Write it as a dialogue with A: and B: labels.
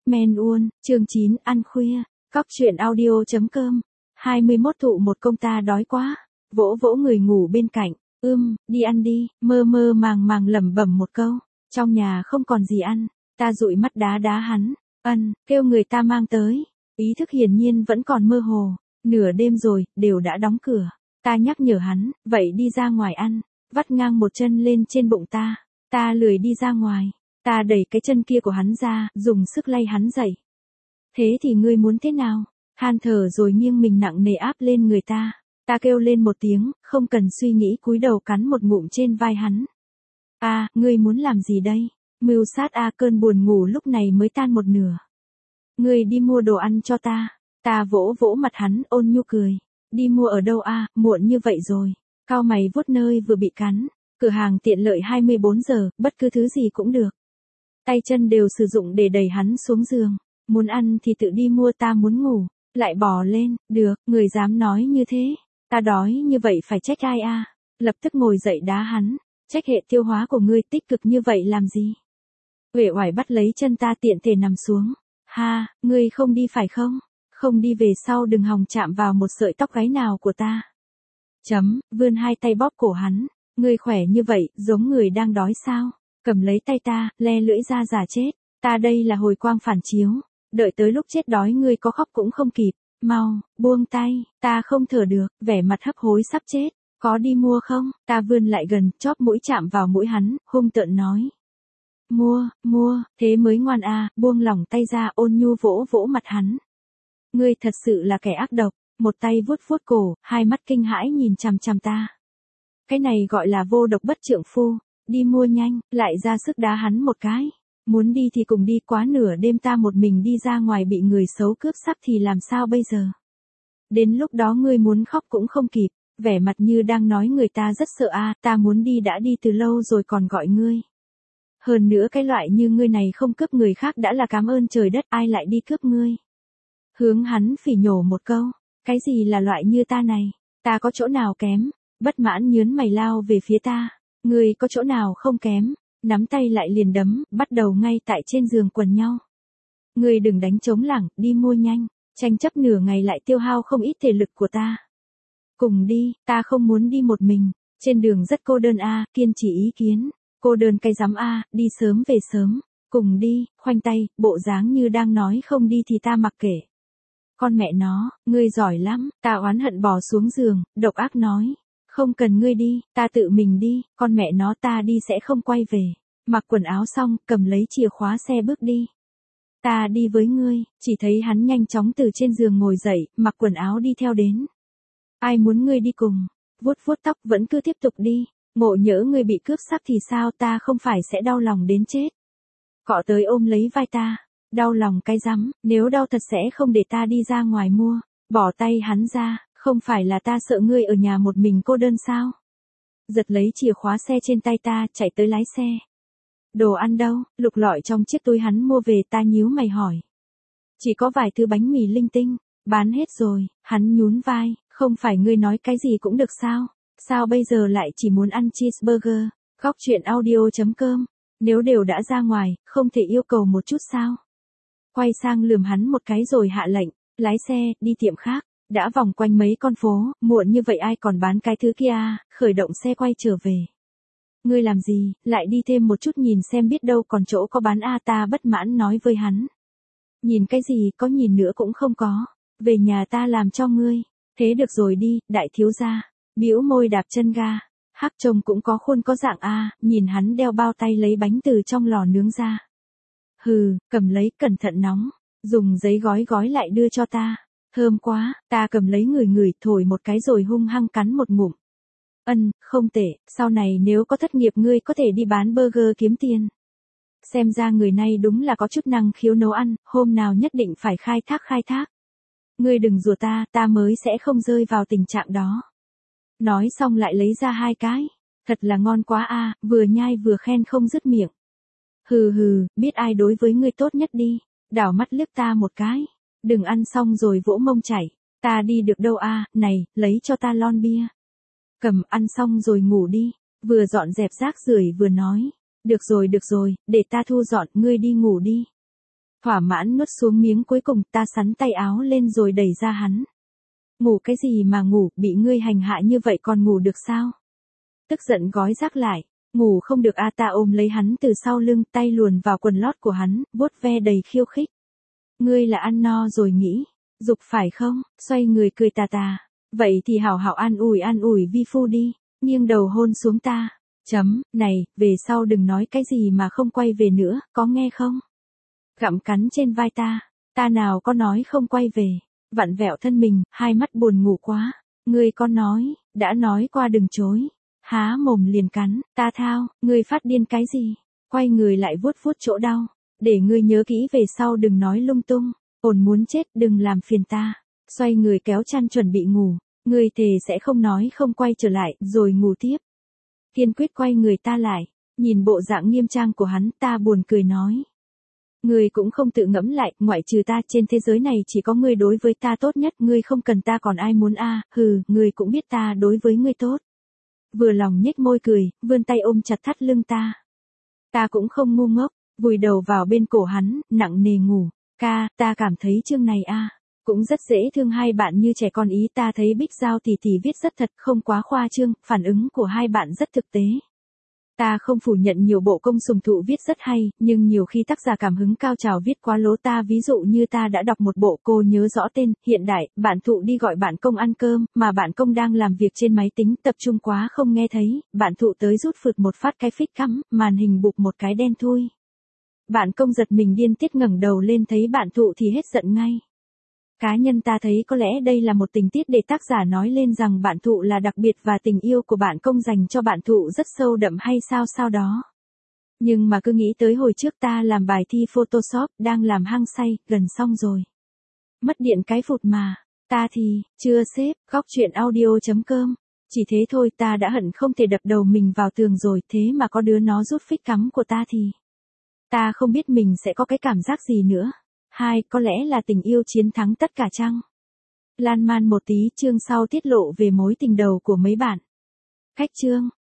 A: Men Uôn, chương 9, ăn khuya. Cóc truyện audio.com. 21 thụ một công ta đói quá. Vỗ vỗ người ngủ bên cạnh. Đi ăn đi, mơ mơ màng màng lẩm bẩm một câu. Trong nhà không còn gì ăn. Ta dụi mắt đá đá hắn. Kêu người ta mang tới. Ý thức hiển nhiên vẫn còn mơ hồ. Nửa đêm rồi, đều đã đóng cửa. Ta nhắc nhở hắn, vậy đi ra ngoài ăn. Vắt ngang một chân lên trên bụng ta. Ta lười đi ra ngoài. Ta đẩy cái chân kia của hắn ra, dùng sức lay hắn dậy. Thế thì ngươi muốn thế nào? Than thở rồi nghiêng mình nặng nề áp lên người ta. Ta kêu lên một tiếng, không cần suy nghĩ cúi đầu cắn một ngụm trên vai hắn. Ngươi muốn làm gì đây? Mưu sát cơn buồn ngủ lúc này mới tan một nửa. Ngươi đi mua đồ ăn cho ta. Ta vỗ vỗ mặt hắn ôn nhu cười. Đi mua ở đâu muộn như vậy rồi. Cau mày vuốt nơi vừa bị cắn. Cửa hàng tiện lợi 24 giờ, bất cứ thứ gì cũng được. Tay chân đều sử dụng để đẩy hắn xuống giường. Muốn ăn thì tự đi mua, ta muốn ngủ. Lại bò lên, được, người dám nói như thế. Ta đói như vậy phải trách ai Lập tức ngồi dậy đá hắn. Trách hệ tiêu hóa của ngươi tích cực như vậy làm gì? Uể oải bắt lấy chân ta tiện thể nằm xuống. Ngươi không đi phải không? Không đi về sau đừng hòng chạm vào một sợi tóc gáy nào của ta. Vươn hai tay bóp cổ hắn. Ngươi khỏe như vậy, giống người đang đói sao? Cầm lấy tay ta, le lưỡi ra giả chết. Ta đây là hồi quang phản chiếu. Đợi tới lúc chết đói ngươi có khóc cũng không kịp. Mau, buông tay, ta không thở được, vẻ mặt hấp hối sắp chết. Có đi mua không? Ta vươn lại gần, chóp mũi chạm vào mũi hắn, hung tợn nói. Mua, thế mới ngoan buông lỏng tay ra ôn nhu vỗ vỗ mặt hắn. Ngươi thật sự là kẻ ác độc, một tay vuốt vuốt cổ, hai mắt kinh hãi nhìn chằm chằm ta. Cái này gọi là vô độc bất trượng phu. Đi mua nhanh, lại ra sức đá hắn một cái. Muốn đi thì cùng đi, quá nửa đêm ta một mình đi ra ngoài bị người xấu cướp sắc thì làm sao bây giờ? Đến lúc đó ngươi muốn khóc cũng không kịp, vẻ mặt như đang nói người ta rất sợ ta muốn đi đã đi từ lâu rồi còn gọi ngươi. Hơn nữa cái loại như ngươi này không cướp người khác đã là cảm ơn trời đất, ai lại đi cướp ngươi? Hướng hắn phỉ nhổ một câu, cái gì là loại như ta này? Ta có chỗ nào kém? Bất mãn nhớn mày lao về phía ta. Ngươi có chỗ nào không kém? Nắm tay lại liền đấm, bắt đầu ngay tại trên giường quần nhau. Ngươi đừng đánh trống lảng, đi mua nhanh, tranh chấp nửa ngày lại tiêu hao không ít thể lực của ta. Cùng đi, ta không muốn đi một mình, trên đường rất cô đơn kiên trì ý kiến. Cô đơn cái rắm đi sớm về sớm, cùng đi, khoanh tay, bộ dáng như đang nói không đi thì ta mặc kệ. Con mẹ nó, ngươi giỏi lắm, ta oán hận bò xuống giường, độc ác nói. Không cần ngươi đi, ta tự mình đi, con mẹ nó ta đi sẽ không quay về. Mặc quần áo xong, cầm lấy chìa khóa xe bước đi. Ta đi với ngươi, chỉ thấy hắn nhanh chóng từ trên giường ngồi dậy, mặc quần áo đi theo đến. Ai muốn ngươi đi cùng? Vuốt vuốt tóc vẫn cứ tiếp tục đi. Ngộ nhỡ ngươi bị cướp sắc thì sao, ta không phải sẽ đau lòng đến chết. Cọ tới ôm lấy vai ta. Đau lòng cái rắm, nếu đau thật sẽ không để ta đi ra ngoài mua. Bỏ tay hắn ra. Không phải là ta sợ ngươi ở nhà một mình cô đơn sao? Giật lấy chìa khóa xe trên tay ta, chạy tới lái xe. Đồ ăn đâu? Lục lọi trong chiếc túi hắn mua về, ta nhíu mày hỏi. Chỉ có vài thứ bánh mì linh tinh, bán hết rồi. Hắn nhún vai, không phải ngươi nói cái gì cũng được sao? Sao bây giờ lại chỉ muốn ăn cheeseburger? Cóc truyện audio.com. Nếu đều đã ra ngoài, không thể yêu cầu một chút sao? Quay sang lườm hắn một cái rồi hạ lệnh, lái xe, đi tiệm khác. Đã vòng quanh mấy con phố, muộn như vậy ai còn bán cái thứ kia khởi động xe quay trở về. Ngươi làm gì, lại đi thêm một chút nhìn xem biết đâu còn chỗ có bán ta bất mãn nói với hắn. Nhìn cái gì, có nhìn nữa cũng không có. Về nhà ta làm cho ngươi. Thế được rồi đi, đại thiếu gia. Bĩu môi đạp chân ga. Hắc trông cũng có khuôn có dạng nhìn hắn đeo bao tay lấy bánh từ trong lò nướng ra. Cầm lấy, cẩn thận nóng. Dùng giấy gói gói lại đưa cho ta. Thơm quá, ta cầm lấy ngửi thổi một cái rồi hung hăng cắn một ngụm. Không tệ, sau này nếu có thất nghiệp ngươi có thể đi bán burger kiếm tiền. Xem ra người này đúng là có chút năng khiếu nấu ăn, hôm nào nhất định phải khai thác. Ngươi đừng rủa ta mới sẽ không rơi vào tình trạng đó. Nói xong lại lấy ra hai cái. Thật là ngon quá vừa nhai vừa khen không dứt miệng. Biết ai đối với ngươi tốt nhất đi. Đảo mắt liếc ta một cái. Đừng ăn xong rồi vỗ mông chảy. Ta đi được đâu này, lấy cho ta lon bia. Cầm ăn xong rồi ngủ đi. Vừa dọn dẹp rác rưởi vừa nói. Được rồi, để ta thu dọn, ngươi đi ngủ đi. Thỏa mãn nuốt xuống miếng cuối cùng, ta xắn tay áo lên rồi đẩy ra hắn. Ngủ cái gì mà ngủ, bị ngươi hành hạ như vậy còn ngủ được sao? Tức giận gói rác lại, ngủ không được ta ôm lấy hắn từ sau lưng, tay luồn vào quần lót của hắn, vuốt ve đầy khiêu khích. Ngươi là ăn no rồi nghĩ, dục phải không? Xoay người cười tà tà. Vậy thì hảo hảo an ủi vi phu đi, nghiêng đầu hôn xuống ta. Này, về sau đừng nói cái gì mà không quay về nữa, có nghe không? Gặm cắn trên vai ta nào có nói không quay về, vặn vẹo thân mình, hai mắt buồn ngủ quá. Ngươi có nói, đã nói qua đừng chối. Há mồm liền cắn, ta thao, ngươi phát điên cái gì? Quay người lại vuốt vuốt chỗ đau, để ngươi nhớ kỹ về sau đừng nói lung tung, ồn muốn chết đừng làm phiền ta. Xoay người kéo chăn chuẩn bị ngủ, ngươi thề sẽ không nói không quay trở lại, rồi ngủ tiếp. Kiên quyết quay người ta lại, nhìn bộ dạng nghiêm trang của hắn, ta buồn cười nói. Ngươi cũng không tự ngẫm lại, ngoại trừ ta trên thế giới này chỉ có ngươi đối với ta tốt nhất, ngươi không cần ta còn ai muốn hừ, ngươi cũng biết ta đối với ngươi tốt. Vừa lòng nhếch môi cười, vươn tay ôm chặt thắt lưng ta. Ta cũng không ngu ngốc, vùi đầu vào bên cổ hắn, nặng nề ngủ. Ca, ta cảm thấy chương này cũng rất dễ thương, hai bạn như trẻ con ý, ta thấy Bích Giao tỷ tỷ viết rất thật, không quá khoa trương, phản ứng của hai bạn rất thực tế. Ta không phủ nhận nhiều bộ công sùng thụ viết rất hay, nhưng nhiều khi tác giả cảm hứng cao trào viết quá lố, ta ví dụ như ta đã đọc một bộ, cô nhớ rõ tên, hiện đại, bạn thụ đi gọi bạn công ăn cơm, mà bạn công đang làm việc trên máy tính, tập trung quá không nghe thấy, bạn thụ tới rút phượt một phát cái phích cắm, màn hình bụp một cái đen thui. Bạn công giật mình điên tiết ngẩng đầu lên thấy bạn thụ thì hết giận ngay. Cá nhân ta thấy có lẽ đây là một tình tiết để tác giả nói lên rằng bạn thụ là đặc biệt và tình yêu của bạn công dành cho bạn thụ rất sâu đậm hay sao đó. Nhưng mà cứ nghĩ tới hồi trước ta làm bài thi Photoshop, đang làm hăng say, gần xong rồi. Mất điện cái phụt mà, ta thì, chưa sếp, góc chuyện audio.com. Chỉ thế thôi, ta đã hận không thể đập đầu mình vào tường rồi, thế mà có đứa nó rút phích cắm của ta thì. Ta không biết mình sẽ có cái cảm giác gì nữa. Có lẽ là tình yêu chiến thắng tất cả chăng? Lan man một tí, chương sau tiết lộ về mối tình đầu của mấy bạn. Cách chương